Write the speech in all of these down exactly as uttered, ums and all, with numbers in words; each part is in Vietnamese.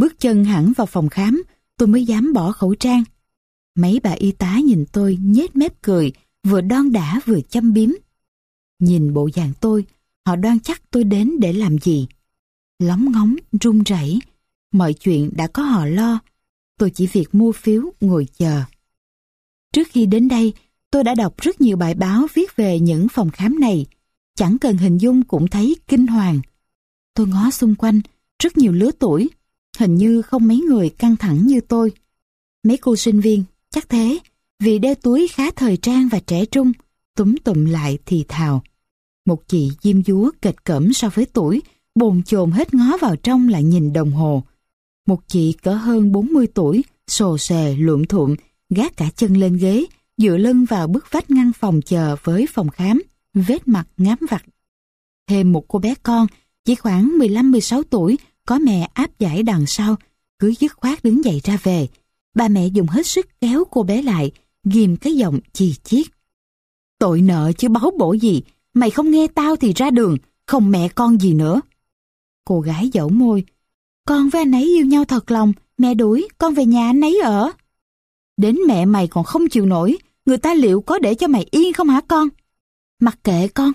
Bước chân hẳn vào phòng khám, tôi mới dám bỏ khẩu trang. Mấy bà y tá nhìn tôi nhếch mép cười, vừa đon đả vừa châm biếm. Nhìn bộ dạng tôi, họ đoán chắc tôi đến để làm gì. Lóng ngóng, run rẩy, mọi chuyện đã có họ lo. Tôi chỉ việc mua phiếu, ngồi chờ. Trước khi đến đây, tôi đã đọc rất nhiều bài báo viết về những phòng khám này. Chẳng cần hình dung cũng thấy kinh hoàng. Tôi ngó xung quanh, rất nhiều lứa tuổi. Hình như không mấy người căng thẳng như tôi. Mấy cô sinh viên, chắc thế, vì đeo túi khá thời trang và trẻ trung, túm tụm lại thì thào. Một chị diêm dúa kệch cỡm so với tuổi, bồn chồn hết ngó vào trong lại nhìn đồng hồ. Một chị cỡ hơn bốn mươi tuổi, xồ xề, luộm thuộm, gác cả chân lên ghế, dựa lưng vào bức vách ngăn phòng chờ với phòng khám, vết mặt ngám vặt. Thêm một cô bé con, chỉ khoảng mười lăm mười sáu tuổi, có mẹ áp giải đằng sau, cứ dứt khoát đứng dậy ra về. Bà mẹ dùng hết sức kéo cô bé lại, ghim cái giọng chì chiết. Tội nợ chứ báu bổ gì, mày không nghe tao thì ra đường, không mẹ con gì nữa. Cô gái dẫu môi. Con với anh ấy yêu nhau thật lòng, mẹ đuổi, con về nhà anh ấy ở. Đến mẹ mày còn không chịu nổi, người ta liệu có để cho mày yên không hả con? Mặc kệ con.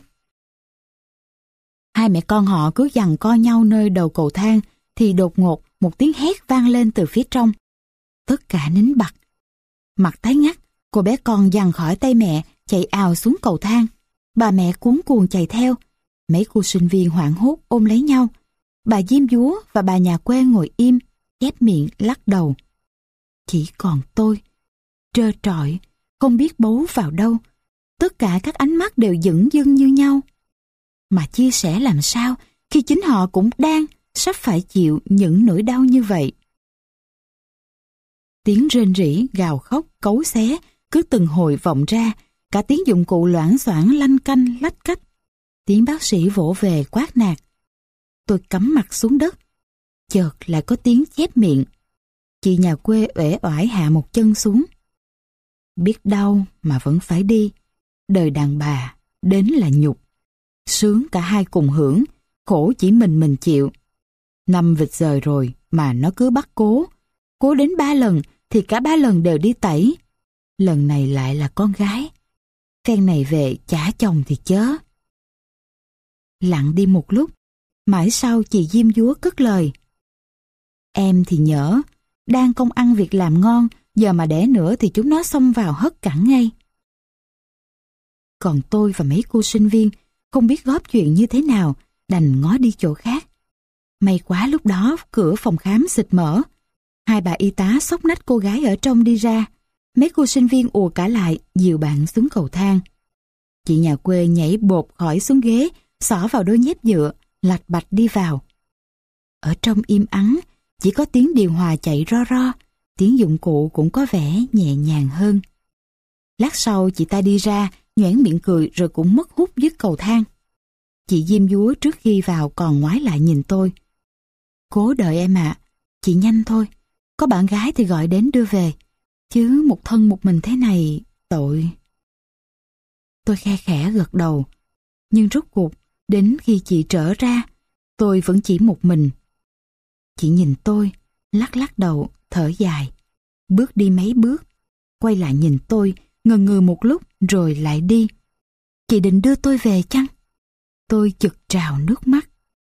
Hai mẹ con họ cứ giằng co nhau nơi đầu cầu thang, thì đột ngột một tiếng hét vang lên từ phía trong. Tất cả nín bặt. Mặt tái ngắt, cô bé con giằng khỏi tay mẹ, chạy ào xuống cầu thang. Bà mẹ cuống cuồng chạy theo. Mấy cô sinh viên hoảng hốt ôm lấy nhau. Bà diêm dúa và bà nhà quê ngồi im, chép miệng lắc đầu. Chỉ còn tôi, trơ trọi, không biết bấu vào đâu. Tất cả các ánh mắt đều dửng dưng như nhau. Mà chia sẻ làm sao khi chính họ cũng đang sắp phải chịu những nỗi đau như vậy. Tiếng rên rỉ, gào khóc, cấu xé cứ từng hồi vọng ra, cả tiếng dụng cụ loảng xoảng lanh canh lách cách. Tiếng bác sĩ vỗ về quát nạt. Tôi cắm mặt xuống đất. Chợt lại có tiếng chép miệng. Chị nhà quê uể oải hạ một chân xuống. Biết đau mà vẫn phải đi. Đời đàn bà đến là nhục. Sướng cả hai cùng hưởng, khổ chỉ mình mình chịu. Năm vịt rời rồi mà nó cứ bắt cố. Cố đến ba lần thì cả ba lần đều đi tẩy. Lần này lại là con gái. Phen này về chả chồng thì chớ. Lặng đi một lúc, mãi sau chị diêm dúa cất lời. Em thì nhỡ, đang công ăn việc làm ngon, giờ mà đẻ nữa thì chúng nó xông vào hất cẳng ngay. Còn tôi và mấy cô sinh viên không biết góp chuyện như thế nào, đành ngó đi chỗ khác. May quá lúc đó cửa phòng khám xịt mở. Hai bà y tá xốc nách cô gái ở trong đi ra. Mấy cô sinh viên ùa cả lại, dìu bạn xuống cầu thang. Chị nhà quê nhảy bột khỏi xuống ghế, xỏ vào đôi dép dựa, lạch bạch đi vào. Ở trong im ắng, chỉ có tiếng điều hòa chạy ro ro, tiếng dụng cụ cũng có vẻ nhẹ nhàng hơn. Lát sau chị ta đi ra, nhoẻn miệng cười rồi cũng mất hút dưới cầu thang. Chị diêm dúa trước khi vào còn ngoái lại nhìn tôi. Cố đợi em ạ, chị nhanh thôi, có bạn gái thì gọi đến đưa về, chứ một thân một mình thế này, tội. Tôi khe khẽ gật đầu, nhưng rốt cuộc, đến khi chị trở ra, tôi vẫn chỉ một mình. Chị nhìn tôi, lắc lắc đầu, thở dài, bước đi mấy bước, quay lại nhìn tôi, ngần ngừ một lúc rồi lại đi. Chị định đưa tôi về chăng? Tôi chực trào nước mắt.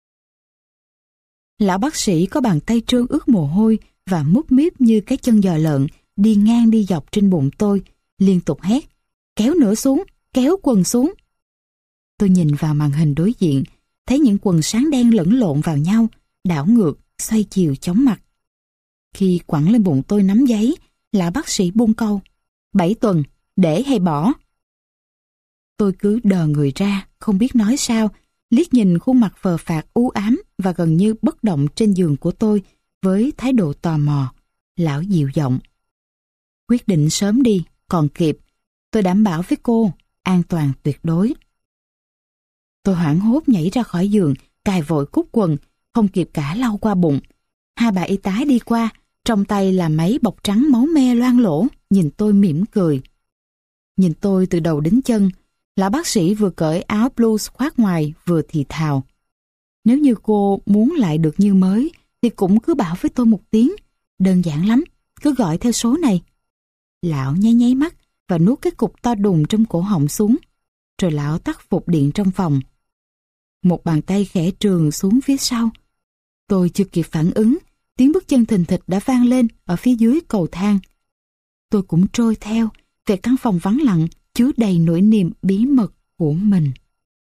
Lão bác sĩ có bàn tay trơn ướt mồ hôi và mút míp như cái chân giò lợn đi ngang đi dọc trên bụng tôi, liên tục hét, kéo nửa xuống, kéo quần xuống. Tôi nhìn vào màn hình đối diện, thấy những quần sáng đen lẫn lộn vào nhau, đảo ngược, xoay chiều chóng mặt. Khi quẳng lên bụng tôi nắm giấy, lão bác sĩ buông câu, bảy tuần, để hay bỏ? Tôi cứ đờ người ra, không biết nói sao, liếc nhìn khuôn mặt phờ phạc u ám và gần như bất động trên giường của tôi với thái độ tò mò. Lão dịu giọng. Quyết định sớm đi, còn kịp. Tôi đảm bảo với cô, an toàn tuyệt đối. Tôi hoảng hốt nhảy ra khỏi giường, cài vội cúc quần, không kịp cả lau qua bụng. Hai bà y tá đi qua, trong tay là máy bọc trắng máu me loang lỗ, nhìn tôi mỉm cười. Nhìn tôi từ đầu đến chân, lão bác sĩ vừa cởi áo blues khoác ngoài vừa thì thào. Nếu như cô muốn lại được như mới, thì cũng cứ bảo với tôi một tiếng. Đơn giản lắm, cứ gọi theo số này. Lão nháy nháy mắt và nuốt cái cục to đùng trong cổ họng xuống. Rồi lão tắt phục điện trong phòng. Một bàn tay khẽ trườn xuống phía sau. Tôi chưa kịp phản ứng, tiếng bước chân thình thịch đã vang lên ở phía dưới cầu thang. Tôi cũng trôi theo về căn phòng vắng lặng chứa đầy nỗi niềm bí mật của mình.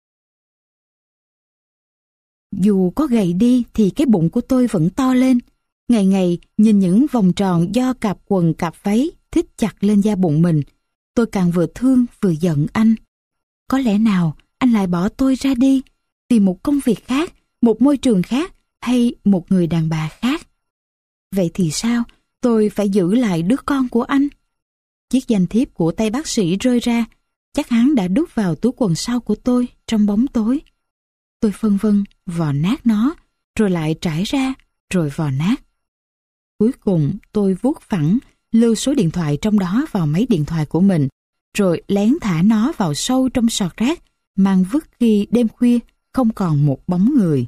Dù có gầy đi thì cái bụng của tôi vẫn to lên. Ngày ngày nhìn những vòng tròn do cạp quần cạp váy thít chặt lên da bụng mình, tôi càng vừa thương vừa giận anh. Có lẽ nào anh lại bỏ tôi ra đi vì một công việc khác, một môi trường khác hay một người đàn bà khác? Vậy thì sao? Tôi phải giữ lại đứa con của anh. Chiếc danh thiếp của tay bác sĩ rơi ra, chắc hắn đã đút vào túi quần sau của tôi trong bóng tối. Tôi phân vân vò nát nó, rồi lại trải ra, rồi vò nát. Cuối cùng tôi vuốt phẳng, lưu số điện thoại trong đó vào máy điện thoại của mình, rồi lén thả nó vào sâu trong sọt rác, mang vứt khi đêm khuya không còn một bóng người.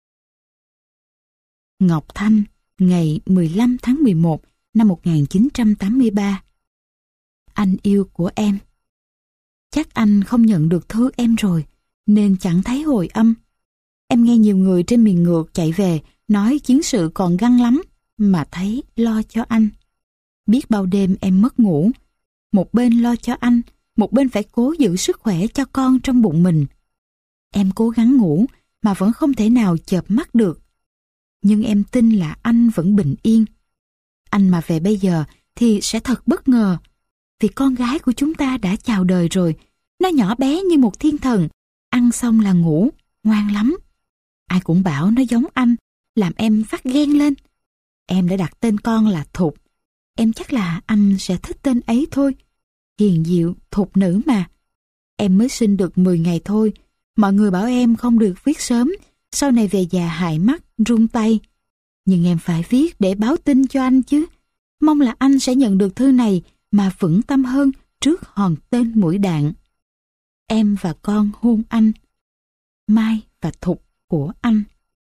Ngọc Thanh, ngày mười lăm tháng mười một năm một nghìn chín trăm tám mươi ba. Anh yêu của em. Chắc anh không nhận được thư em rồi, nên chẳng thấy hồi âm. Em nghe nhiều người trên miền ngược chạy về, nói chiến sự còn găng lắm, mà thấy lo cho anh. Biết bao đêm em mất ngủ, một bên lo cho anh, một bên phải cố giữ sức khỏe cho con trong bụng mình. Em cố gắng ngủ, mà vẫn không thể nào chợp mắt được. Nhưng em tin là anh vẫn bình yên. Anh mà về bây giờ thì sẽ thật bất ngờ, vì con gái của chúng ta đã chào đời rồi. Nó nhỏ bé như một thiên thần, ăn xong là ngủ, ngoan lắm. Ai cũng bảo nó giống anh, làm em phát ghen lên. Em đã đặt tên con là Thục. Em chắc là anh sẽ thích tên ấy thôi. Hiền diệu, thục nữ mà. Em mới sinh được mười ngày thôi. Mọi người bảo em không được viết sớm, sau này về già hại mắt, run tay. Nhưng em phải viết để báo tin cho anh chứ. Mong là anh sẽ nhận được thư này mà vững tâm hơn trước hòn tên mũi đạn. Em và con hôn anh. Mai và Thục của anh.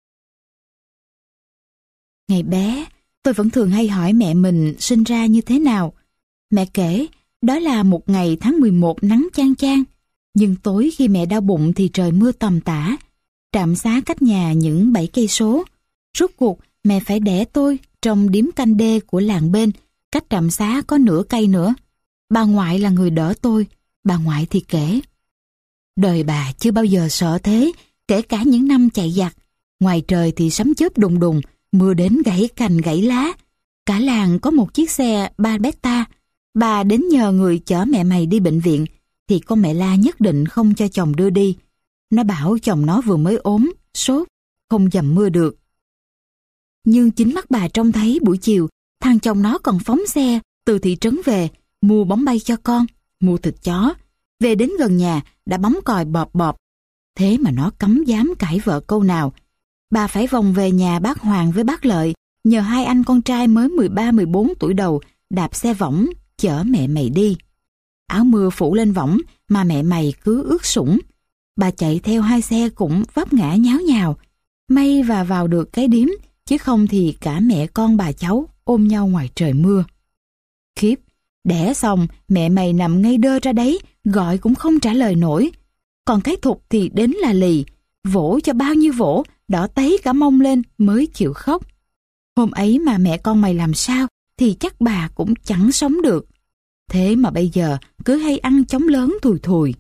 Ngày bé, tôi vẫn thường hay hỏi mẹ mình sinh ra như thế nào. Mẹ kể, đó là một ngày tháng mười một nắng chang chang. Nhưng tối khi mẹ đau bụng thì trời mưa tầm tã. Trạm xá cách nhà những bảy cây số. Rốt cuộc mẹ phải đẻ tôi trong điếm canh đê của làng bên, cách trạm xá có nửa cây nữa. Bà ngoại là người đỡ tôi. Bà ngoại thì kể, đời bà chưa bao giờ sợ thế, kể cả những năm chạy giặc. Ngoài trời thì sấm chớp đùng đùng, mưa đến gãy cành gãy lá. Cả làng có một chiếc xe ba beta. Bà đến nhờ người chở mẹ mày đi bệnh viện, thì con mẹ La nhất định không cho chồng đưa đi. Nó bảo chồng nó vừa mới ốm, sốt, không dầm mưa được. Nhưng chính mắt bà trông thấy buổi chiều, thằng chồng nó còn phóng xe từ thị trấn về, mua bóng bay cho con, mua thịt chó. Về đến gần nhà đã bấm còi bọp bọp. Thế mà nó cấm dám cãi vợ câu nào. Bà phải vòng về nhà bác Hoàng với bác Lợi, nhờ hai anh con trai mới mười ba mười bốn tuổi đầu đạp xe võng chở mẹ mày đi. Áo mưa phủ lên võng mà mẹ mày cứ ướt sũng. Bà chạy theo hai xe cũng vấp ngã nháo nhào. May và vào được cái điếm, chứ không thì cả mẹ con bà cháu ôm nhau ngoài trời mưa. Khiếp, đẻ xong mẹ mày nằm ngay đơ ra đấy, gọi cũng không trả lời nổi. Còn cái Thục thì đến là lì, vỗ cho bao nhiêu vỗ, đỏ tấy cả mông lên mới chịu khóc. Hôm ấy mà mẹ con mày làm sao thì chắc bà cũng chẳng sống được. Thế mà bây giờ cứ hay ăn chóng lớn thùi thùi.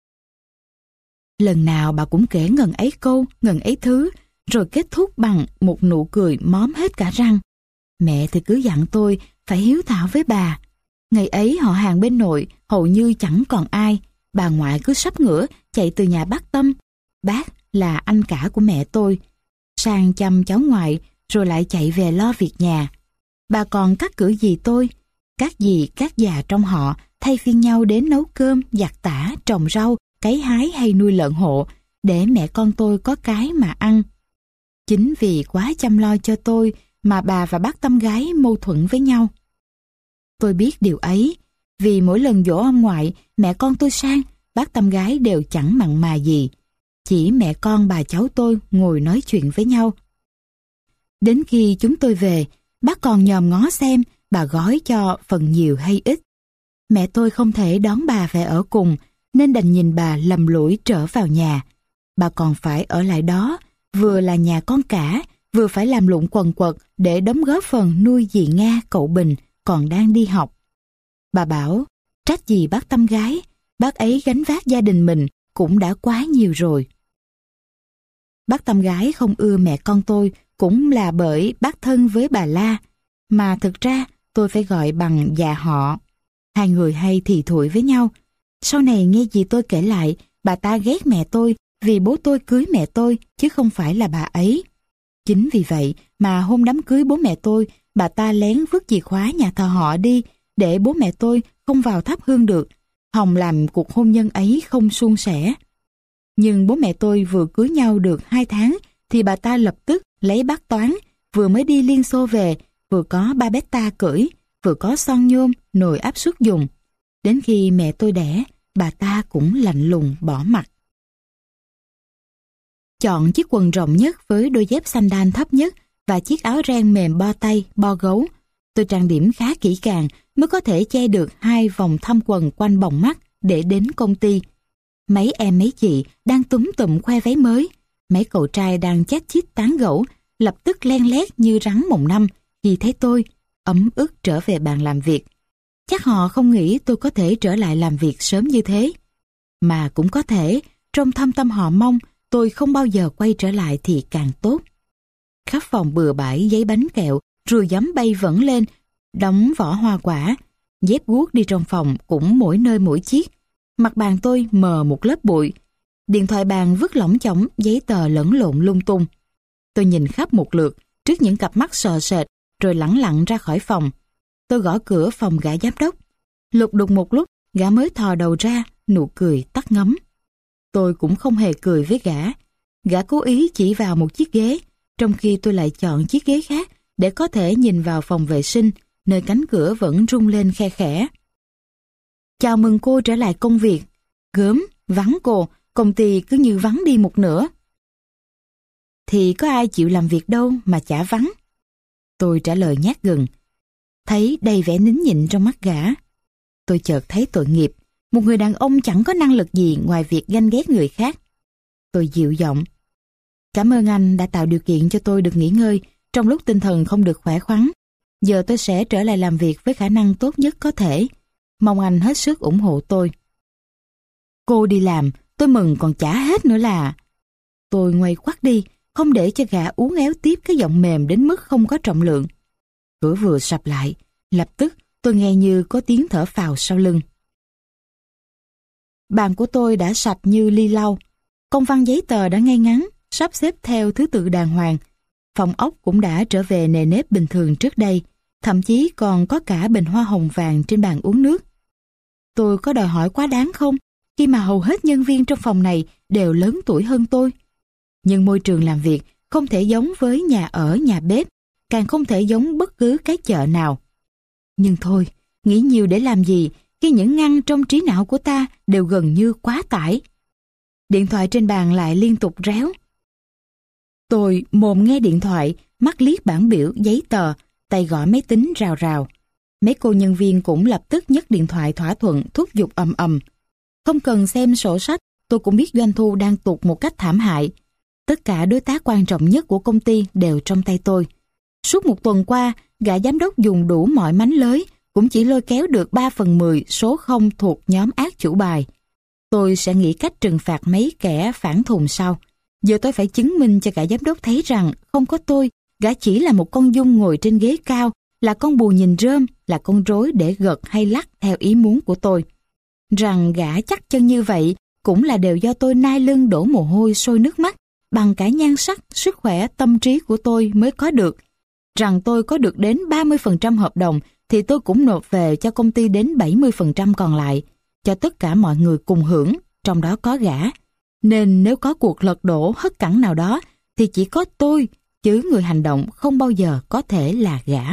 Lần nào bà cũng kể ngần ấy câu, ngần ấy thứ, rồi kết thúc bằng một nụ cười móm hết cả răng. Mẹ thì cứ dặn tôi phải hiếu thảo với bà. Ngày ấy họ hàng bên nội hầu như chẳng còn ai. Bà ngoại cứ sắp ngửa chạy từ nhà bác Tâm, bác là anh cả của mẹ tôi, sang chăm cháu ngoại, rồi lại chạy về lo việc nhà. Bà còn cắt cử dì tôi, các dì các già trong họ thay phiên nhau đến nấu cơm, giặt tả, trồng rau, cấy hái hay nuôi lợn hộ, để mẹ con tôi có cái mà ăn. Chính vì quá chăm lo cho tôi mà bà và bác Tâm gái mâu thuẫn với nhau. Tôi biết điều ấy, vì mỗi lần giỗ ông ngoại, mẹ con tôi sang, bác Tâm gái đều chẳng mặn mà gì. Chỉ mẹ con bà cháu tôi ngồi nói chuyện với nhau. Đến khi chúng tôi về, bác còn nhòm ngó xem bà gói cho phần nhiều hay ít. Mẹ tôi không thể đón bà về ở cùng, nên đành nhìn bà lầm lũi trở vào nhà. Bà còn phải ở lại đó, vừa là nhà con cả, vừa phải làm lụng quần quật để đóng góp phần nuôi dì Nga cậu Bình còn đang đi học. Bà bảo, trách gì bác Tâm gái, bác ấy gánh vác gia đình mình cũng đã quá nhiều rồi. Bác Tâm gái không ưa mẹ con tôi cũng là bởi bác thân với bà La, mà thực ra tôi phải gọi bằng già họ. Hai người hay thì thủi với nhau. Sau này nghe dì tôi kể lại, bà ta ghét mẹ tôi vì bố tôi cưới mẹ tôi chứ không phải là bà ấy. Chính vì vậy mà hôm đám cưới bố mẹ tôi, bà ta lén vứt chìa khóa nhà thờ họ đi để bố mẹ tôi không vào thắp hương được, hòng làm cuộc hôn nhân ấy không suôn sẻ. Nhưng bố mẹ tôi vừa cưới nhau được hai tháng thì bà ta lập tức lấy bác Toán, vừa mới đi Liên Xô về, vừa có ba beta cưỡi, vừa có son nhôm, nồi áp suất dùng. Đến khi mẹ tôi đẻ, bà ta cũng lạnh lùng bỏ mặt. Chọn chiếc quần rộng nhất với đôi dép sandal thấp nhất và chiếc áo ren mềm bo tay, bo gấu. Tôi trang điểm khá kỹ càng mới có thể che được hai vòng thăm quần quanh bòng mắt để đến công ty. Mấy em mấy chị đang túm tụm khoe váy mới, mấy cậu trai đang chát chít tán gẫu, lập tức len lét như rắn mồng năm khi thấy tôi, ấm ức trở về bàn làm việc. Chắc họ không nghĩ tôi có thể trở lại làm việc sớm như thế. Mà cũng có thể, trong thâm tâm họ mong tôi không bao giờ quay trở lại thì càng tốt. Khắp phòng bừa bãi giấy bánh kẹo, ruồi giấm bay vẫn lên, đóng vỏ hoa quả. Dép guốc đi trong phòng cũng mỗi nơi mỗi chiếc. Mặt bàn tôi mờ một lớp bụi. Điện thoại bàn vứt lỏng chỏng, giấy tờ lẫn lộn lung tung. Tôi nhìn khắp một lượt, trước những cặp mắt sờ sệt, rồi lẳng lặng ra khỏi phòng. Tôi gõ cửa phòng gã giám đốc. Lục đục một lúc, gã mới thò đầu ra, nụ cười tắt ngấm. Tôi cũng không hề cười với gã. Gã cố ý chỉ vào một chiếc ghế, trong khi tôi lại chọn chiếc ghế khác để có thể nhìn vào phòng vệ sinh, nơi cánh cửa vẫn rung lên khe khẽ. Chào mừng cô trở lại công việc. Gớm, vắng cô, công ty cứ như vắng đi một nửa. Thì có ai chịu làm việc đâu mà chả vắng. Tôi trả lời nhát gừng. Thấy đầy vẻ nín nhịn trong mắt gã. Tôi chợt thấy tội nghiệp. Một người đàn ông chẳng có năng lực gì ngoài việc ganh ghét người khác. Tôi dịu giọng. Cảm ơn anh đã tạo điều kiện cho tôi được nghỉ ngơi trong lúc tinh thần không được khỏe khoắn. Giờ tôi sẽ trở lại làm việc với khả năng tốt nhất có thể. Mong anh hết sức ủng hộ tôi. Cô đi làm, tôi mừng còn chả hết nữa là. Tôi ngoay quắt đi, không để cho gã uốn éo tiếp cái giọng mềm đến mức không có trọng lượng. Cửa vừa sập lại, lập tức tôi nghe như có tiếng thở phào sau lưng. Bàn của tôi đã sạch như ly lau. Công văn giấy tờ đã ngay ngắn, sắp xếp theo thứ tự đàng hoàng. Phòng ốc cũng đã trở về nề nếp bình thường trước đây, thậm chí còn có cả bình hoa hồng vàng trên bàn uống nước. Tôi có đòi hỏi quá đáng không, khi mà hầu hết nhân viên trong phòng này đều lớn tuổi hơn tôi? Nhưng môi trường làm việc không thể giống với nhà ở, nhà bếp, càng không thể giống bất cứ cái chợ nào. Nhưng thôi, nghĩ nhiều để làm gì khi những ngăn trong trí não của ta đều gần như quá tải. Điện thoại trên bàn lại liên tục réo. Tôi mồm nghe điện thoại, mắt liếc bảng biểu giấy tờ, tay gõ máy tính rào rào. Mấy cô nhân viên cũng lập tức nhấc điện thoại thỏa thuận thúc giục ầm ầm. Không cần xem sổ sách, tôi cũng biết doanh thu đang tụt một cách thảm hại. Tất cả đối tác quan trọng nhất của công ty đều trong tay tôi. Suốt một tuần qua, gã giám đốc dùng đủ mọi mánh lới, cũng chỉ lôi kéo được ba phần mười số không thuộc nhóm ác chủ bài. Tôi sẽ nghĩ cách trừng phạt mấy kẻ phản thùn sau. Giờ tôi phải chứng minh cho gã giám đốc thấy rằng không có tôi, gã chỉ là một con giun ngồi trên ghế cao, là con bù nhìn rơm, là con rối để gật hay lắc theo ý muốn của tôi. Rằng gã chắc chân như vậy cũng là đều do tôi nai lưng đổ mồ hôi sôi nước mắt, bằng cả nhan sắc, sức khỏe, tâm trí của tôi mới có được. Rằng tôi có được đến ba mươi phần trăm hợp đồng thì tôi cũng nộp về cho công ty đến bảy mươi phần trăm còn lại, cho tất cả mọi người cùng hưởng, trong đó có gã. Nên nếu có cuộc lật đổ hất cẳng nào đó thì chỉ có tôi, chứ người hành động không bao giờ có thể là gã.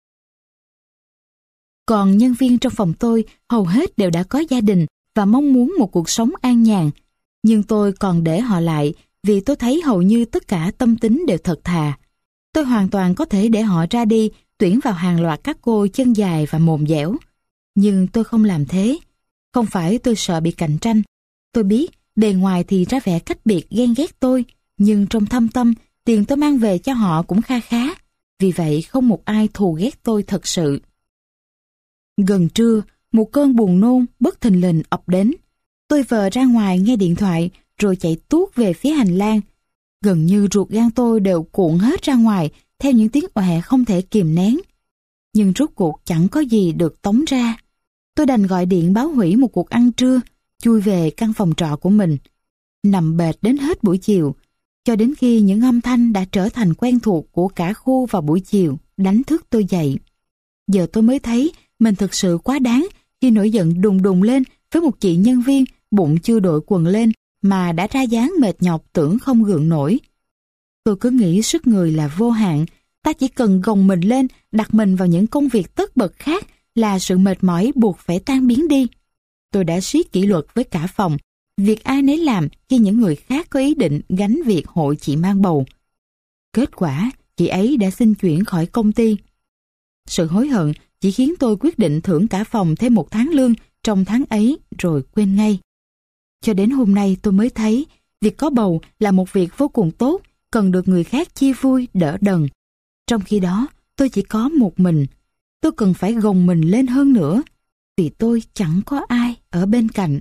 Còn nhân viên trong phòng tôi hầu hết đều đã có gia đình và mong muốn một cuộc sống an nhàn. Nhưng tôi còn để họ lại vì tôi thấy hầu như tất cả tâm tính đều thật thà. Tôi hoàn toàn có thể để họ ra đi, tuyển vào hàng loạt các cô chân dài và mồm dẻo. Nhưng tôi không làm thế. Không phải tôi sợ bị cạnh tranh. Tôi biết, bề ngoài thì ra vẻ cách biệt ghen ghét tôi, nhưng trong thâm tâm, tiền tôi mang về cho họ cũng kha khá. Vì vậy không một ai thù ghét tôi thật sự. Gần trưa, một cơn buồn nôn bất thình lình ập đến. Tôi vờ ra ngoài nghe điện thoại, rồi chạy tuốt về phía hành lang. Gần như ruột gan tôi đều cuộn hết ra ngoài theo những tiếng ọe không thể kìm nén. Nhưng rốt cuộc chẳng có gì được tống ra. Tôi đành gọi điện báo hủy một cuộc ăn trưa, chui về căn phòng trọ của mình. Nằm bệt đến hết buổi chiều, cho đến khi những âm thanh đã trở thành quen thuộc của cả khu vào buổi chiều đánh thức tôi dậy. Giờ tôi mới thấy mình thực sự quá đáng khi nổi giận đùng đùng lên với một chị nhân viên bụng chưa đội quần lên mà đã ra dáng mệt nhọc tưởng không gượng nổi. Tôi cứ nghĩ sức người là vô hạn, ta chỉ cần gồng mình lên, đặt mình vào những công việc tất bật khác là sự mệt mỏi buộc phải tan biến đi. Tôi đã siết kỷ luật với cả phòng, việc ai nấy làm khi những người khác có ý định gánh việc hộ chị mang bầu. Kết quả, chị ấy đã xin chuyển khỏi công ty. Sự hối hận chỉ khiến tôi quyết định thưởng cả phòng thêm một tháng lương trong tháng ấy rồi quên ngay. Cho đến hôm nay tôi mới thấy việc có bầu là một việc vô cùng tốt, cần được người khác chia vui đỡ đần. Trong khi đó, tôi chỉ có một mình. Tôi cần phải gồng mình lên hơn nữa, vì tôi chẳng có ai ở bên cạnh.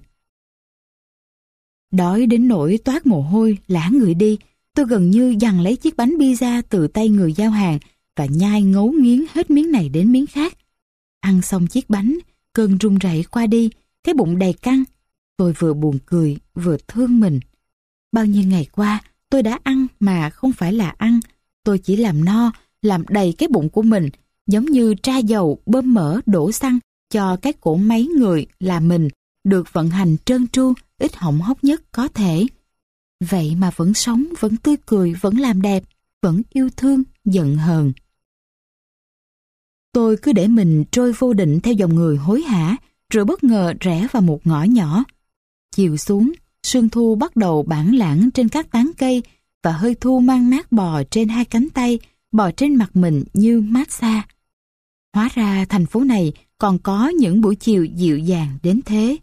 Đói đến nỗi toát mồ hôi, lả người đi, tôi gần như giằng lấy chiếc bánh pizza từ tay người giao hàng và nhai ngấu nghiến hết miếng này đến miếng khác. Ăn xong chiếc bánh, cơn run rẩy qua đi, cái bụng đầy căng. Tôi vừa buồn cười, vừa thương mình. Bao nhiêu ngày qua, tôi đã ăn mà không phải là ăn. Tôi chỉ làm no, làm đầy cái bụng của mình, giống như tra dầu, bơm mỡ, đổ xăng cho cái cỗ máy người là mình được vận hành trơn tru, ít hỏng hóc nhất có thể. Vậy mà vẫn sống, vẫn tươi cười, vẫn làm đẹp, vẫn yêu thương, giận hờn. Tôi cứ để mình trôi vô định theo dòng người hối hả, rồi bất ngờ rẽ vào một ngõ nhỏ. Chiều xuống, sương thu bắt đầu bản lãng trên các tán cây và hơi thu mang mát bò trên hai cánh tay, bò trên mặt mình như massage. Hóa ra thành phố này còn có những buổi chiều dịu dàng đến thế.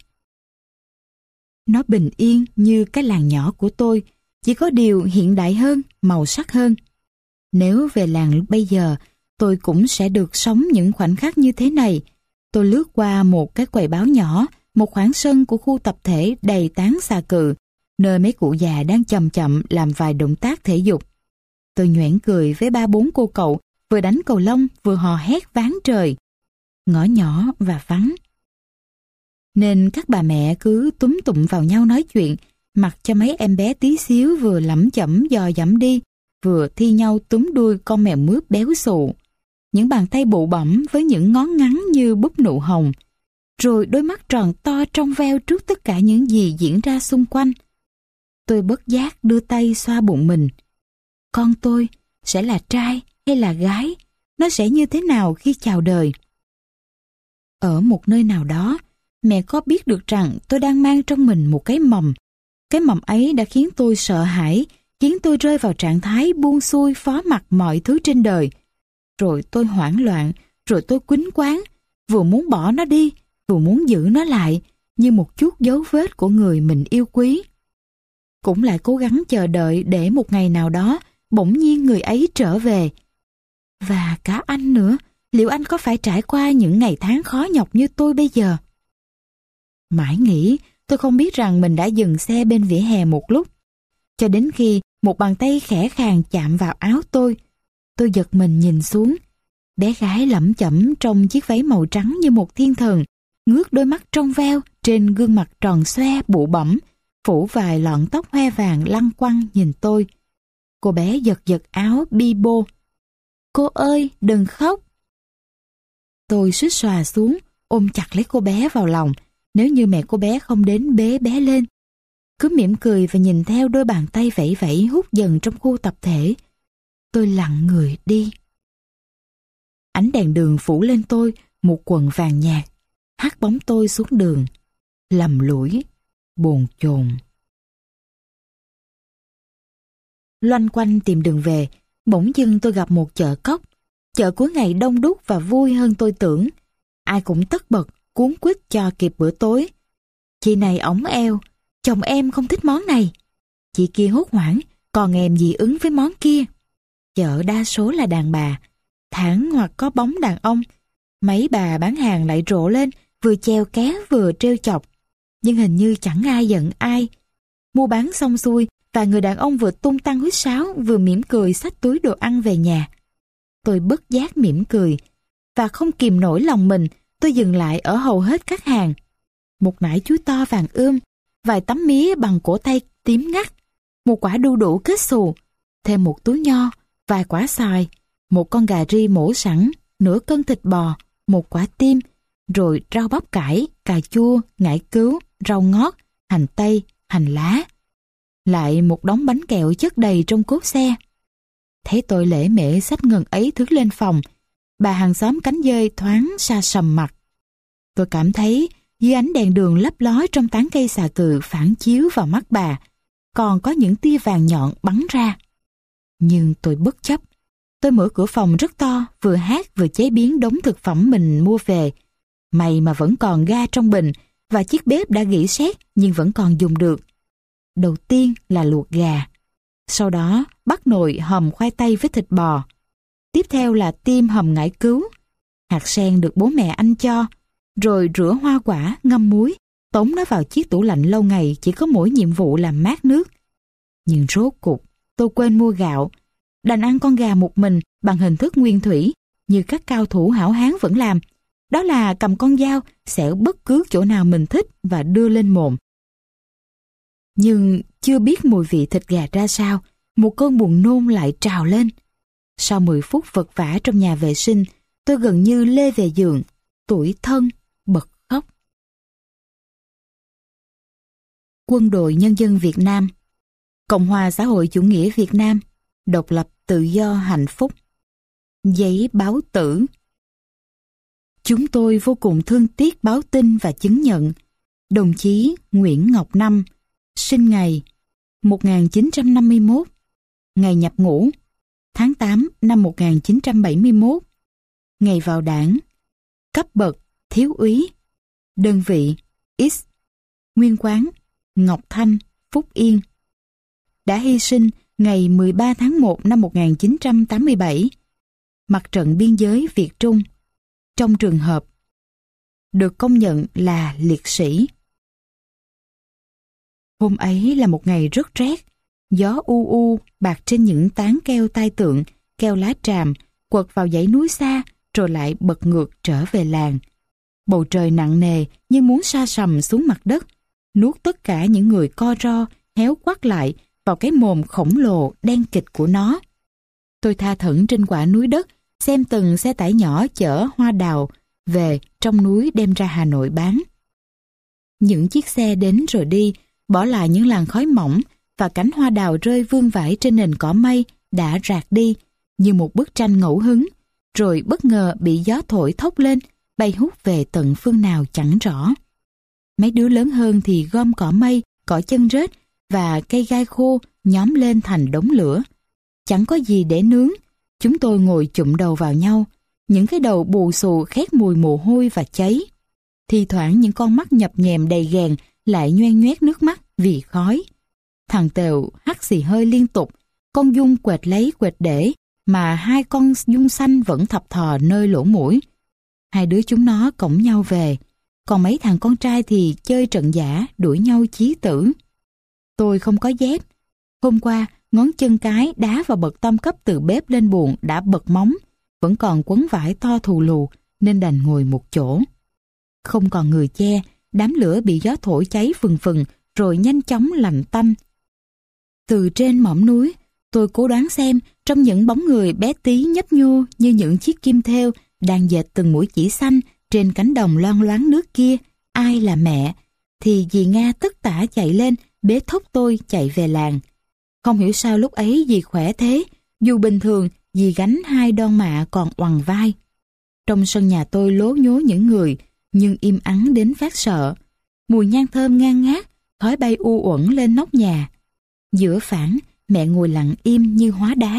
Nó bình yên như cái làng nhỏ của tôi, chỉ có điều hiện đại hơn, màu sắc hơn. Nếu về làng bây giờ, tôi cũng sẽ được sống những khoảnh khắc như thế này. Tôi lướt qua một cái quầy báo nhỏ, một khoảng sân của khu tập thể đầy tán xà cừ, nơi mấy cụ già đang chậm chậm làm vài động tác thể dục. Tôi nhoẻn cười với ba bốn cô cậu, vừa đánh cầu lông vừa hò hét váng trời. Ngõ nhỏ và vắng, nên các bà mẹ cứ túm tụm vào nhau nói chuyện, mặc cho mấy em bé tí xíu vừa lẩm chẩm dò dẫm đi, vừa thi nhau túm đuôi con mèo mướp béo xù. Những bàn tay bụ bẫm với những ngón ngắn như búp nụ hồng, rồi đôi mắt tròn to trong veo trước tất cả những gì diễn ra xung quanh. Tôi bất giác đưa tay xoa bụng mình. Con tôi sẽ là trai hay là gái? Nó sẽ như thế nào khi chào đời? Ở một nơi nào đó, mẹ có biết được rằng tôi đang mang trong mình một cái mầm. Cái mầm ấy đã khiến tôi sợ hãi, khiến tôi rơi vào trạng thái buông xuôi phó mặc mọi thứ trên đời. Rồi tôi hoảng loạn, rồi tôi quýnh quáng, vừa muốn bỏ nó đi, vừa muốn giữ nó lại, như một chút dấu vết của người mình yêu quý. Cũng lại cố gắng chờ đợi để một ngày nào đó, bỗng nhiên người ấy trở về. Và cả anh nữa, liệu anh có phải trải qua những ngày tháng khó nhọc như tôi bây giờ? Mãi nghĩ, tôi không biết rằng mình đã dừng xe bên vỉa hè một lúc. Cho đến khi một bàn tay khẽ khàng chạm vào áo tôi, tôi giật mình nhìn xuống. Bé gái lẩm chẩm trong chiếc váy màu trắng như một thiên thần, ngước đôi mắt trong veo trên gương mặt tròn xoe bụ bẫm, phủ vài lọn tóc hoe vàng lăn quăng nhìn tôi. Cô bé giật giật áo bi-bô. Cô ơi, đừng khóc. Tôi suýt xòa xuống, ôm chặt lấy cô bé vào lòng, nếu như mẹ cô bé không đến bế bé lên. Cứ mỉm cười và nhìn theo đôi bàn tay vẫy vẫy hút dần trong khu tập thể. Tôi lặng người đi. Ánh đèn đường phủ lên tôi một quầng vàng nhạt, hắt bóng tôi xuống đường, lầm lũi, bồn chồn. Loanh quanh tìm đường về, Bỗng dưng tôi gặp một chợ cóc. Chợ cuối ngày đông đúc và vui hơn tôi tưởng. Ai cũng tất bật, cuống quýt cho kịp bữa tối. Chị này ổng eo, chồng em không thích món này. Chị kia hốt hoảng, còn em dị ứng với món kia. Chợ đa số là đàn bà, thẳng hoặc có bóng đàn ông. Mấy bà bán hàng lại rộ lên, vừa chèo ké vừa trêu chọc. Nhưng hình như chẳng ai giận ai. Mua bán xong xuôi, và người đàn ông vừa tung tăng huýt sáo, vừa mỉm cười xách túi đồ ăn về nhà. Tôi bất giác mỉm cười, và không kìm nổi lòng mình, tôi dừng lại ở hầu hết các hàng. Một nải chuối to vàng ươm, vài tấm mía bằng cổ tay tím ngắt, một quả đu đủ kết xù, thêm một túi nho, vài quả xoài, một con gà ri mổ sẵn, nửa cân thịt bò, một quả tim, rồi rau bắp cải, cà chua, ngải cứu, rau ngót, hành tây, hành lá. Lại một đống bánh kẹo chất đầy trong cốp xe. Thấy tôi lễ mễ xách ngần ấy thứ lên phòng, bà hàng xóm cánh dơi thoáng sa sầm mặt. Tôi cảm thấy dưới ánh đèn đường lấp lói trong tán cây xà cừ phản chiếu vào mắt bà, còn có những tia vàng nhọn bắn ra. Nhưng tôi bất chấp. Tôi mở cửa phòng rất to, vừa hát vừa chế biến đống thực phẩm mình mua về. May mà vẫn còn ga trong bình, và chiếc bếp đã gỉ sét nhưng vẫn còn dùng được. Đầu tiên là luộc gà. Sau đó bắt nồi hầm khoai tây với thịt bò. Tiếp theo là tim hầm ngải cứu. Hạt sen được bố mẹ anh cho. Rồi rửa hoa quả, ngâm muối, tống nó vào chiếc tủ lạnh lâu ngày chỉ có mỗi nhiệm vụ làm mát nước. Nhưng rốt cuộc, tôi quên mua gạo. Đành ăn con gà một mình bằng hình thức nguyên thủy, như các cao thủ hảo hán vẫn làm. Đó là cầm con dao, xẻo bất cứ chỗ nào mình thích và đưa lên mồm. Nhưng chưa biết mùi vị thịt gà ra sao, một cơn buồn nôn lại trào lên. Sau mười phút vật vã trong nhà vệ sinh, tôi gần như lê về giường, tủi thân, bật khóc. Quân đội Nhân dân Việt Nam, Cộng hòa xã hội chủ nghĩa Việt Nam, độc lập, tự do, hạnh phúc. Giấy báo tử. Chúng tôi vô cùng thương tiếc báo tin và chứng nhận đồng chí Nguyễn Ngọc Năm sinh ngày một nghìn chín trăm năm mươi mốt, ngày nhập ngũ tháng tám năm một nghìn chín trăm bảy mươi mốt, ngày vào đảng, cấp bậc thiếu úy, đơn vị X, nguyên quán Ngọc Thanh, Phúc Yên. Đã hy sinh ngày mười ba tháng một năm một nghìn chín trăm tám mươi bảy, mặt trận biên giới Việt Trung, trong trường hợp được công nhận là liệt sĩ. Hôm ấy là một ngày rất rét, gió u u bạt trên những tán keo tai tượng, keo lá tràm, quật vào dãy núi xa, rồi lại bật ngược trở về làng. Bầu trời nặng nề như muốn sa sầm xuống mặt đất, nuốt tất cả những người co ro, héo quắt lại vào cái mồm khổng lồ đen kịch của nó. Tôi tha thẩn trên quả núi đất, xem từng xe tải nhỏ chở hoa đào về trong núi đem ra Hà Nội bán. Những chiếc xe đến rồi đi, bỏ lại những làn khói mỏng và cánh hoa đào rơi vương vãi trên nền cỏ mây đã rạc đi như một bức tranh ngẫu hứng, rồi bất ngờ bị gió thổi thốc lên, bay hút về tận phương nào chẳng rõ. Mấy đứa lớn hơn thì gom cỏ mây, cỏ chân rết và cây gai khô nhóm lên thành đống lửa. Chẳng có gì để nướng, chúng tôi ngồi chụm đầu vào nhau, những cái đầu bù xù khét mùi mồ hôi và cháy. Thi thoảng những con mắt nhập nhèm đầy ghèn lại nhoen nhoét nước mắt vì khói. Thằng Tèo hắt xì hơi liên tục, con Dung quệt lấy quệt để, mà hai con Dung xanh vẫn thập thò nơi lỗ mũi. Hai đứa chúng nó cõng nhau về, còn mấy thằng con trai thì chơi trận giả đuổi nhau chí tử. Tôi không có dép. Hôm qua, ngón chân cái đá vào bậc tam cấp từ bếp lên buồng đã bật móng, vẫn còn quấn vải to thù lù nên đành ngồi một chỗ. Không còn người che, đám lửa bị gió thổi cháy phừng phừng rồi nhanh chóng lạnh tanh. Từ trên mỏm núi, tôi cố đoán xem trong những bóng người bé tí nhấp nhô như những chiếc kim thêu đang dệt từng mũi chỉ xanh trên cánh đồng loang loáng nước kia, ai là mẹ, thì dì Nga tất tả chạy lên bế thốc tôi chạy về làng. Không hiểu sao lúc ấy dì khỏe thế, dù bình thường dì gánh hai đon mạ còn oằn vai. Trong sân nhà tôi lố nhố những người, nhưng im ắng đến phát sợ. Mùi nhang thơm ngang ngát, khói bay u uẩn lên nóc nhà. Giữa phản, mẹ ngồi lặng im như hóa đá,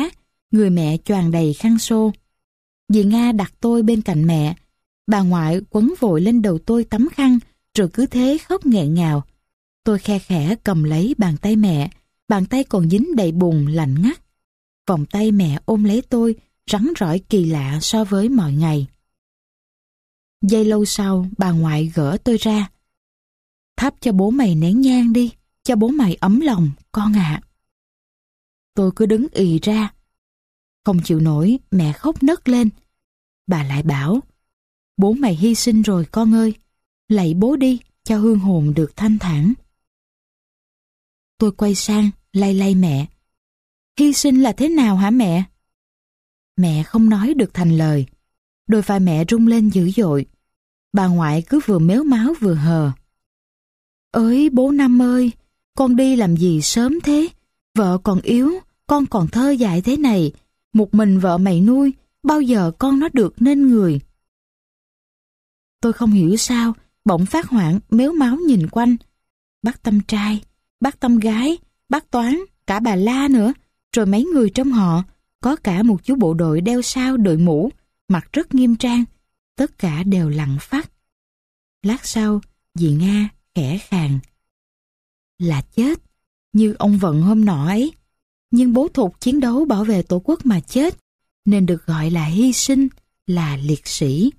Người mẹ choàng đầy khăn xô. Dì Nga đặt tôi bên cạnh mẹ. Bà ngoại quấn vội lên đầu tôi tấm khăn, rồi cứ thế khóc nghẹn ngào. Tôi khe khẽ cầm lấy bàn tay mẹ, bàn tay còn dính đầy bùn lạnh ngắt. Vòng tay mẹ ôm lấy tôi, rắn rỏi kỳ lạ so với mọi ngày. Giây lâu sau, bà ngoại gỡ tôi ra. Thắp cho bố mày nén nhang đi, cho bố mày ấm lòng, con ạ. Tôi cứ đứng ì ra. Không chịu nổi, mẹ khóc nấc lên. Bà lại bảo, bố mày hy sinh rồi con ơi, lạy bố đi, cho hương hồn được thanh thản. Tôi quay sang, lay lay mẹ. Hy sinh là thế nào hả mẹ? Mẹ không nói được thành lời. Đôi vai mẹ rung lên dữ dội. Bà ngoại cứ vừa mếu máo vừa hờ. Ơi bố Năm ơi, con đi làm gì sớm thế? Vợ còn yếu, con còn thơ dại thế này. Một mình vợ mày nuôi, bao giờ con nó được nên người? Tôi không hiểu sao, bỗng phát hoảng mếu máo nhìn quanh. Bác Tâm trai, bác Tâm gái, bác Toán, cả bà La nữa, rồi mấy người trong họ, có cả một chú bộ đội đeo sao đội mũ, mặt rất nghiêm trang, tất cả đều lặng phát. Lát sau, dì Nga khẽ khàng. Là chết, như ông Vận hôm nọ ấy, nhưng bố Thục chiến đấu bảo vệ tổ quốc mà chết, nên được gọi là hy sinh, là liệt sĩ.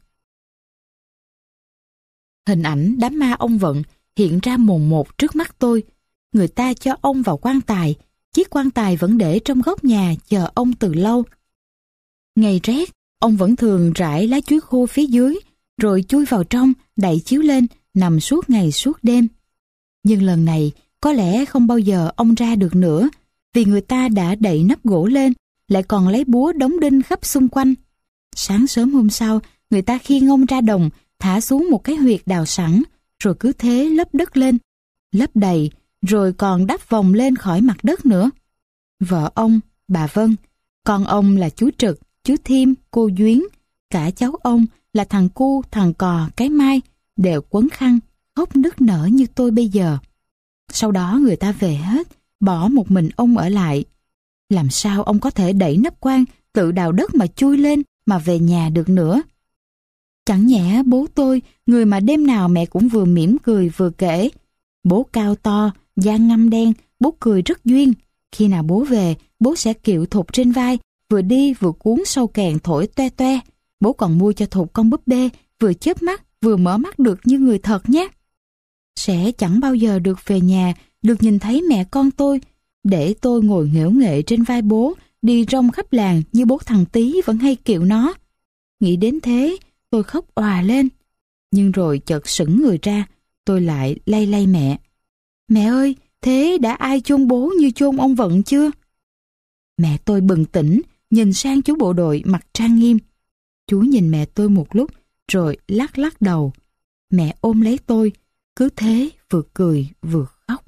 Hình ảnh đám ma ông Vận hiện ra mồn một trước mắt tôi. Người ta cho ông vào quan tài, chiếc quan tài vẫn để trong góc nhà chờ ông từ lâu. Ngày rét, ông vẫn thường rải lá chuối khô phía dưới, rồi chui vào trong, đậy chiếu lên, nằm suốt ngày suốt đêm. Nhưng lần này, có lẽ không bao giờ ông ra được nữa, vì người ta đã đậy nắp gỗ lên, lại còn lấy búa đóng đinh khắp xung quanh. Sáng sớm hôm sau, người ta khiêng ông ra đồng, thả xuống một cái huyệt đào sẵn, rồi cứ thế lấp đất lên, lấp đầy, rồi còn đắp vòng lên khỏi mặt đất nữa. Vợ ông, bà Vân, con ông là chú Trực, chú Thiêm, cô Duyến, cả cháu ông là thằng Cu, thằng Cò, cái Mai, đều quấn khăn, khóc nức nở như tôi bây giờ. Sau đó người ta về hết, bỏ một mình ông ở lại. Làm sao ông có thể đẩy nắp quan, tự đào đất mà chui lên, mà về nhà được nữa? Chẳng nhẽ bố tôi, người mà đêm nào mẹ cũng vừa mỉm cười vừa kể. Bố cao to, da ngăm đen, bố cười rất duyên. Khi nào bố về, bố sẽ kiệu Thục trên vai, vừa đi vừa cuốn sâu kèn thổi toe toe. Bố còn mua cho Thục con búp bê, vừa chớp mắt, vừa mở mắt được như người thật nhé. Sẽ chẳng bao giờ được về nhà, được nhìn thấy mẹ con tôi, để tôi ngồi nghễu nghệ trên vai bố, đi rong khắp làng như bố thằng Tý vẫn hay kiệu nó. Nghĩ đến thế, tôi khóc òa lên. Nhưng rồi chợt sững người ra, tôi lại lay lay mẹ. Mẹ ơi, thế đã ai chôn bố như chôn ông Vận chưa? Mẹ tôi bừng tỉnh, nhìn sang chú bộ đội mặt trang nghiêm. Chú nhìn mẹ tôi một lúc, rồi lắc lắc đầu. Mẹ ôm lấy tôi, cứ thế vừa cười vừa khóc.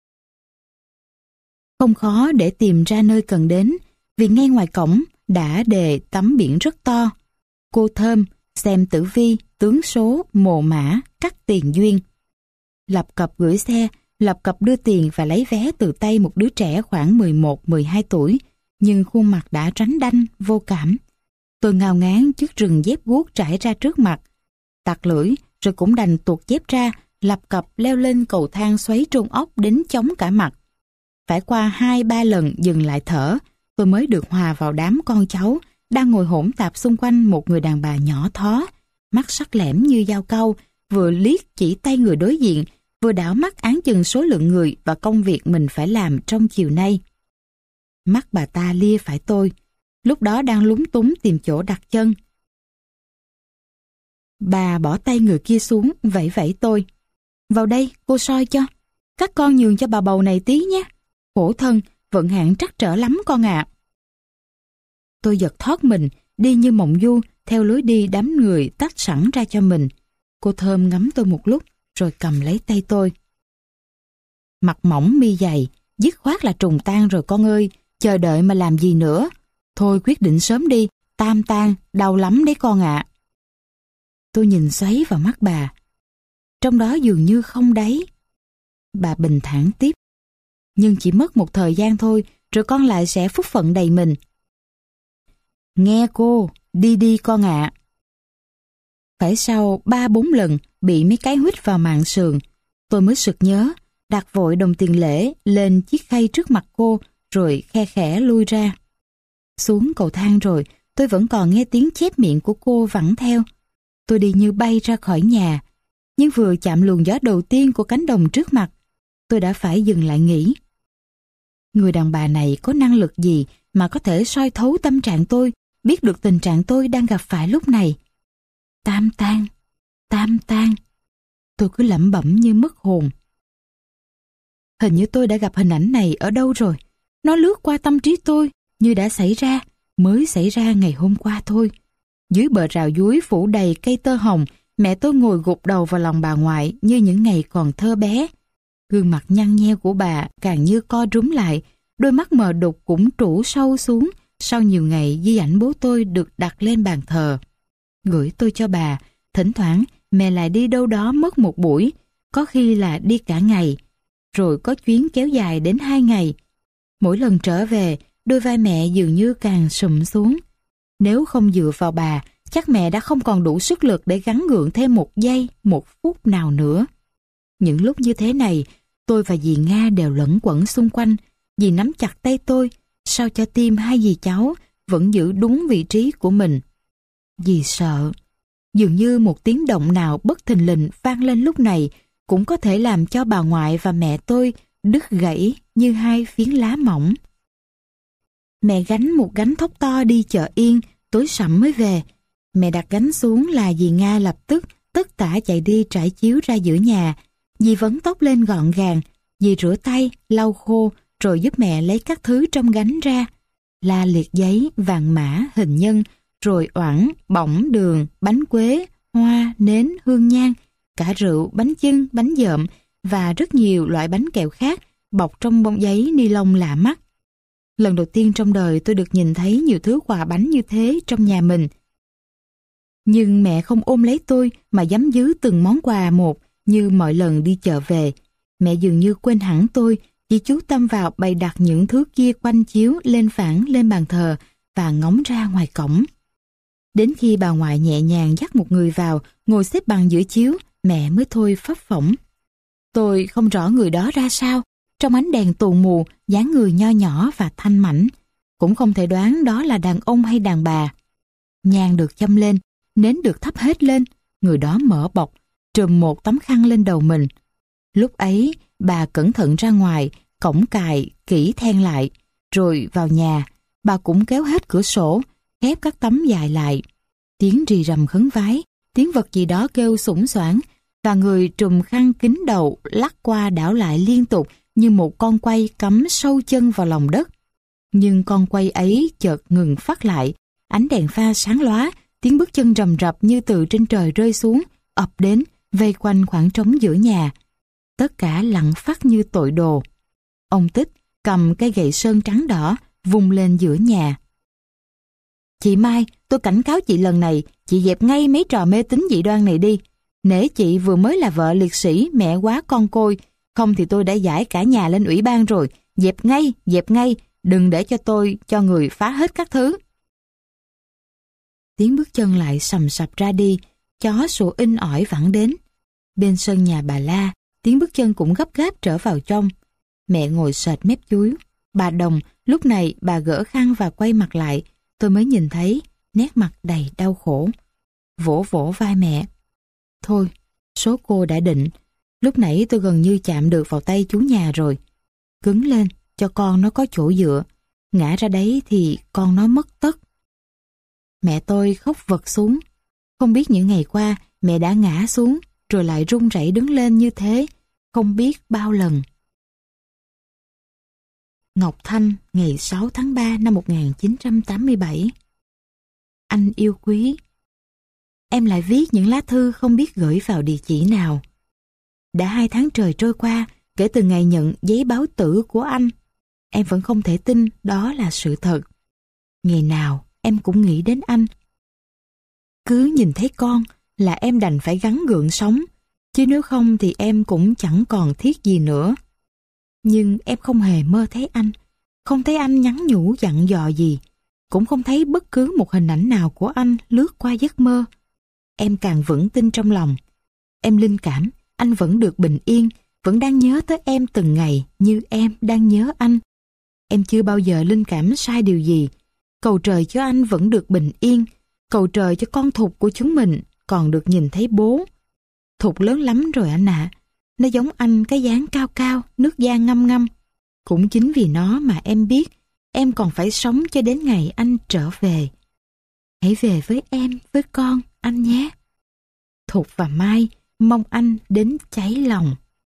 Không khó để tìm ra nơi cần đến, vì ngay ngoài cổng đã đề tấm biển rất to. Cô Thơm, xem tử vi, tướng số, mồ mã, cắt tiền duyên. Lập cập gửi xe, lập cập đưa tiền và lấy vé từ tay một đứa trẻ khoảng mười một mười hai tuổi, nhưng khuôn mặt đã tránh đanh, vô cảm. Tôi ngao ngán chiếc rừng dép guốc trải ra trước mặt. Tặc lưỡi, rồi cũng đành tuột dép ra, lập cập leo lên cầu thang xoáy trôn ốc đến chóng cả mặt. Phải qua hai ba lần dừng lại thở, tôi mới được hòa vào đám con cháu đang ngồi hỗn tạp xung quanh một người đàn bà nhỏ thó, mắt sắc lẻm như dao cau, vừa liếc chỉ tay người đối diện, vừa đảo mắt án chừng số lượng người và công việc mình phải làm trong chiều nay. Mắt bà ta lia phải tôi, lúc đó đang lúng túng tìm chỗ đặt chân. Bà bỏ tay người kia xuống, vẫy vẫy tôi. Vào đây, cô soi cho. Các con nhường cho bà bầu này tí nhé. Khổ thân, vận hạn trắc trở lắm con ạ. Tôi giật thoát mình, đi như mộng du, theo lối đi đám người tách sẵn ra cho mình. Cô Thơm ngắm tôi một lúc, rồi cầm lấy tay tôi. Mặt mỏng mi dày, dứt khoát là trùng tan rồi con ơi, chờ đợi mà làm gì nữa. Thôi quyết định sớm đi, tam tan, đau lắm đấy con ạ. Tôi nhìn xoáy vào mắt bà. Trong đó dường như không đáy. Bà bình thản tiếp. Nhưng chỉ mất một thời gian thôi, rồi con lại sẽ phúc phận đầy mình. Nghe cô, đi đi con ạ. Phải sau ba bốn lần bị mấy cái huýt vào mạn sườn, tôi mới sực nhớ, đặt vội đồng tiền lẻ lên chiếc khay trước mặt cô, rồi khe khẽ lui ra. Xuống cầu thang rồi, tôi vẫn còn nghe tiếng chép miệng của cô vẳng theo. Tôi đi như bay ra khỏi nhà, nhưng vừa chạm luồng gió đầu tiên của cánh đồng trước mặt, tôi đã phải dừng lại nghĩ. Người đàn bà này có năng lực gì mà có thể soi thấu tâm trạng tôi, biết được tình trạng tôi đang gặp phải lúc này? Tam Tang, Tam Tang. Tôi cứ lẩm bẩm như mất hồn. Hình như tôi đã gặp hình ảnh này ở đâu rồi. Nó lướt qua tâm trí tôi như đã xảy ra, mới xảy ra ngày hôm qua thôi. Dưới bờ rào dúi phủ đầy cây tơ hồng, mẹ tôi ngồi gục đầu vào lòng bà ngoại như những ngày còn thơ bé. Gương mặt nhăn nheo của bà càng như co rúm lại, đôi mắt mờ đục cũng trũ sâu xuống sau nhiều ngày di ảnh bố tôi được đặt lên bàn thờ. Gửi tôi cho bà, thỉnh thoảng mẹ lại đi đâu đó mất một buổi, có khi là đi cả ngày, rồi có chuyến kéo dài đến hai ngày. Mỗi lần trở về, đôi vai mẹ dường như càng sụm xuống. Nếu không dựa vào bà, chắc mẹ đã không còn đủ sức lực để gắng gượng thêm một giây, một phút nào nữa. Những lúc như thế này, tôi và dì Nga đều lẫn quẩn xung quanh. Dì nắm chặt tay tôi, sao cho tim hai dì cháu vẫn giữ đúng vị trí của mình. Dì sợ, dường như một tiếng động nào bất thình lình vang lên lúc này cũng có thể làm cho bà ngoại và mẹ tôi đứt gãy như hai phiến lá mỏng. Mẹ gánh một gánh thóc to đi chợ Yên, tối sẩm mới về. Mẹ đặt gánh xuống là dì Nga lập tức tất tả chạy đi trải chiếu ra giữa nhà. Dì vấn tóc lên gọn gàng, dì rửa tay, lau khô, rồi giúp mẹ lấy các thứ trong gánh ra. La liệt giấy, vàng mã, hình nhân, rồi oẳn, bỏng, đường, bánh quế, hoa, nến, hương nhang, cả rượu, bánh chưng, bánh dợm và rất nhiều loại bánh kẹo khác bọc trong bông giấy ni lông lạ mắt. Lần đầu tiên trong đời tôi được nhìn thấy nhiều thứ quà bánh như thế trong nhà mình. Nhưng mẹ không ôm lấy tôi mà giắm giữ từng món quà một như mọi lần đi chợ về. Mẹ dường như quên hẳn tôi, chỉ chú tâm vào bày đặt những thứ kia quanh chiếu lên phản lên bàn thờ và ngóng ra ngoài cổng. Đến khi bà ngoại nhẹ nhàng dắt một người vào, ngồi xếp bằng giữa chiếu, mẹ mới thôi phấp phỏng. Tôi không rõ người đó ra sao, trong ánh đèn tù mù, dáng người nho nhỏ và thanh mảnh. Cũng không thể đoán đó là đàn ông hay đàn bà. Nhang được châm lên, nến được thắp hết lên, người đó mở bọc, trùm một tấm khăn lên đầu mình. Lúc ấy, bà cẩn thận ra ngoài, cổng cài, kỹ then lại, rồi vào nhà. Bà cũng kéo hết cửa sổ, khép các tấm dài lại. Tiếng rì rầm khấn vái, tiếng vật gì đó kêu sủng soảng, và người trùm khăn kín đầu lắc qua đảo lại liên tục như một con quay cắm sâu chân vào lòng đất. Nhưng con quay ấy chợt ngừng phát lại, ánh đèn pha sáng lóa, tiếng bước chân rầm rập như từ trên trời rơi xuống, ập đến, vây quanh khoảng trống giữa nhà. Tất cả lặng phắt như tội đồ. Ông Tích cầm cây gậy sơn trắng đỏ, vung lên giữa nhà. Chị Mai, tôi cảnh cáo chị lần này, chị dẹp ngay mấy trò mê tín dị đoan này đi. Nể chị vừa mới là vợ liệt sĩ, mẹ quá con côi, không thì tôi đã giải cả nhà lên ủy ban rồi. Dẹp ngay, dẹp ngay, đừng để cho tôi cho người phá hết các thứ. Tiếng bước chân lại sầm sập ra đi, chó sủa inh ỏi vẳng đến. Bên sân nhà bà La, tiếng bước chân cũng gấp gáp trở vào trong. Mẹ ngồi sệt mép chuối. Bà Đồng, lúc này bà gỡ khăn và quay mặt lại, tôi mới nhìn thấy nét mặt đầy đau khổ. Vỗ vỗ vai mẹ. Thôi, số cô đã định. Lúc nãy tôi gần như chạm được vào tay chú nhà rồi. Cứng lên, cho con nó có chỗ dựa. Ngã ra đấy thì con nó mất tất. Mẹ tôi khóc vật xuống. Không biết những ngày qua mẹ đã ngã xuống rồi lại run rẩy đứng lên như thế, không biết bao lần. Ngọc Thanh, ngày sáu tháng ba năm một nghìn chín trăm tám mươi bảy. Anh yêu quý. Em lại viết những lá thư không biết gửi vào địa chỉ nào. Đã hai tháng trời trôi qua kể từ ngày nhận giấy báo tử của anh. Em vẫn không thể tin đó là sự thật. Ngày nào em cũng nghĩ đến anh. Cứ nhìn thấy con là em đành phải gắng gượng sống, chứ nếu không thì em cũng chẳng còn thiết gì nữa. Nhưng em không hề mơ thấy anh, không thấy anh nhắn nhủ dặn dò gì. cũng không thấy bất cứ một hình ảnh nào của anh lướt qua giấc mơ. Em càng vững tin trong lòng. Em linh cảm anh vẫn được bình yên, vẫn đang nhớ tới em từng ngày như em đang nhớ anh. Em chưa bao giờ linh cảm sai điều gì. Cầu trời cho anh vẫn được bình yên, cầu trời cho con Thục của chúng mình còn được nhìn thấy bố. Thục lớn lắm rồi anh ạ. À. Nó giống anh cái dáng cao cao, nước da ngâm ngâm. Cũng chính vì nó mà em biết em còn phải sống cho đến ngày anh trở về. Hãy về với em, với con, anh nhé. Thục và Mai mong anh đến cháy lòng.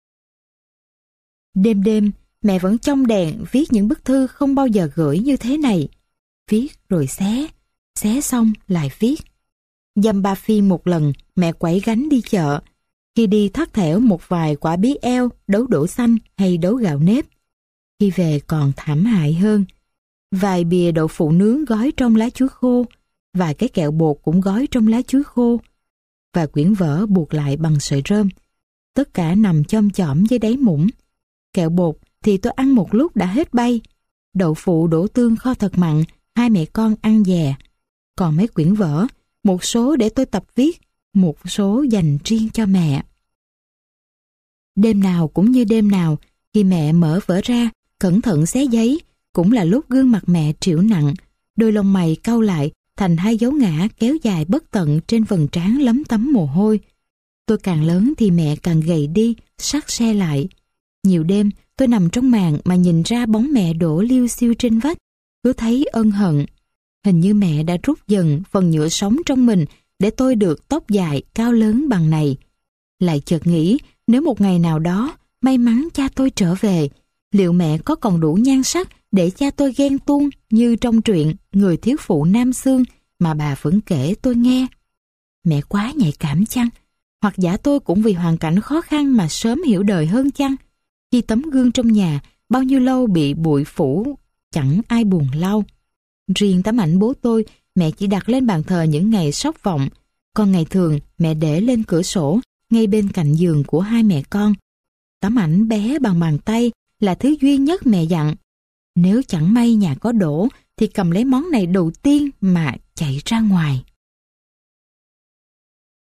Đêm đêm, mẹ vẫn trong đèn viết những bức thư không bao giờ gửi như thế này. Viết rồi xé, xé xong lại viết. Dăm ba phiên một lần, mẹ quẩy gánh đi chợ. Khi đi thắt thẻo một vài quả bí eo, đấu đỗ xanh hay đấu gạo nếp. Khi về còn thảm hại hơn. Vài bìa đậu phụ nướng gói trong lá chuối khô, vài cái kẹo bột cũng gói trong lá chuối khô, và quyển vở buộc lại bằng sợi rơm. Tất cả nằm chom chỏm dưới đáy muỗng. Kẹo bột thì tôi ăn một lúc đã hết bay. Đậu phụ đổ tương kho thật mặn, hai mẹ con ăn dè. Còn mấy quyển vở, một số để tôi tập viết, một số dành riêng cho mẹ. Đêm nào cũng như đêm nào, khi mẹ mở vở ra, cẩn thận xé giấy, cũng là lúc gương mặt mẹ trĩu nặng, đôi lông mày cau lại thành hai dấu ngã kéo dài bất tận trên vầng trán lấm tấm mồ hôi. Tôi càng lớn thì mẹ càng gầy đi, sắc se lại. Nhiều đêm tôi nằm trong màn mà nhìn ra bóng mẹ đổ liêu xiêu trên vách, cứ thấy ân hận. Hình như mẹ đã rút dần phần nhựa sống trong mình để tôi được tóc dài cao lớn bằng này. Lại chợt nghĩ, nếu một ngày nào đó may mắn cha tôi trở về, liệu mẹ có còn đủ nhan sắc để cha tôi ghen tuông như trong truyện Người thiếu phụ Nam Xương mà bà vẫn kể tôi nghe? Mẹ quá nhạy cảm chăng? Hoặc giả tôi cũng vì hoàn cảnh khó khăn mà sớm hiểu đời hơn chăng? Khi tấm gương trong nhà bao nhiêu lâu bị bụi phủ, chẳng ai buồn lau. Riêng tấm ảnh bố tôi, mẹ chỉ đặt lên bàn thờ những ngày sốc vọng, còn ngày thường mẹ để lên cửa sổ, ngay bên cạnh giường của hai mẹ con. Tấm ảnh bé bằng bàn tay là thứ duy nhất mẹ dặn. Nếu chẳng may nhà có đổ, thì cầm lấy món này đầu tiên mà chạy ra ngoài.